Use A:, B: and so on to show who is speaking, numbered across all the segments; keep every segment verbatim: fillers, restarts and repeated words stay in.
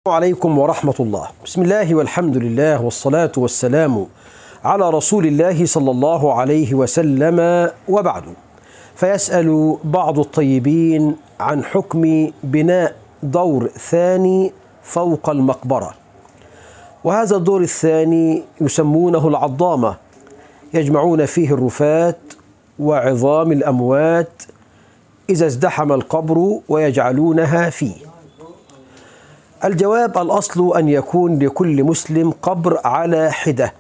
A: عليكم ورحمة الله. بسم الله والحمد لله والصلاة والسلام على رسول الله صلى الله عليه وسلم، وبعد. فيسأل بعض الطيبين عن حكم بناء دور ثاني فوق المقبرة، وهذا الدور الثاني يسمونه العضامة، يجمعون فيه الرفات وعظام الأموات إذا ازدحم القبر ويجعلونها فيه. الجواب: الأصل أن يكون لكل مسلم قبر على حدة.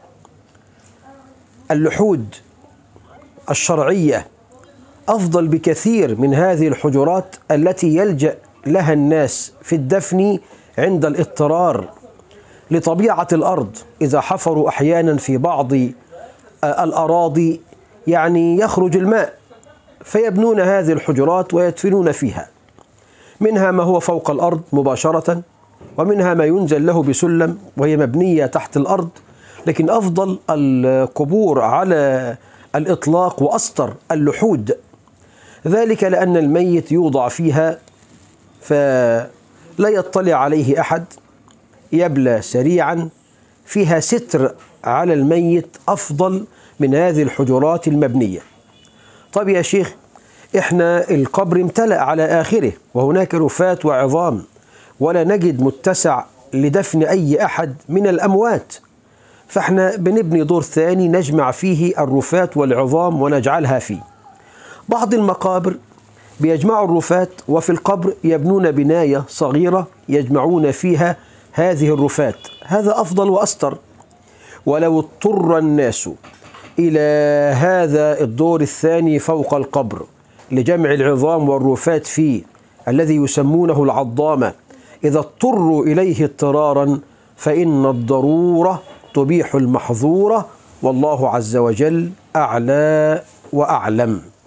A: اللحود الشرعية أفضل بكثير من هذه الحجرات التي يلجأ لها الناس في الدفن عند الاضطرار لطبيعة الأرض. إذا حفروا أحيانا في بعض الأراضي يعني يخرج الماء، فيبنون هذه الحجرات ويدفنون فيها، منها ما هو فوق الأرض مباشرة، ومنها ما ينزل له بسلم وهي مبنية تحت الأرض. لكن أفضل القبور على الإطلاق وأسطر اللحود، ذلك لأن الميت يوضع فيها فلا يطلع عليه أحد، يبلى سريعا، فيها ستر على الميت أفضل من هذه الحجرات المبنية. طيب يا شيخ، إحنا القبر امتلأ على آخره وهناك رفات وعظام، ولا نجد متسع لدفن أي أحد من الأموات، فإحنا بنبني دور ثاني نجمع فيه الرفات والعظام ونجعلها فيه. بعض المقابر بيجمعوا الرفات وفي القبر يبنون بناية صغيرة يجمعون فيها هذه الرفات، هذا أفضل وأستر. ولو اضطر الناس إلى هذا الدور الثاني فوق القبر لجمع العظام والرفات فيه الذي يسمونه العضامة، إذا اضطروا إليه اضطرارا فإن الضرورة تبيح المحظورة، والله عز وجل أعلى وأعلم.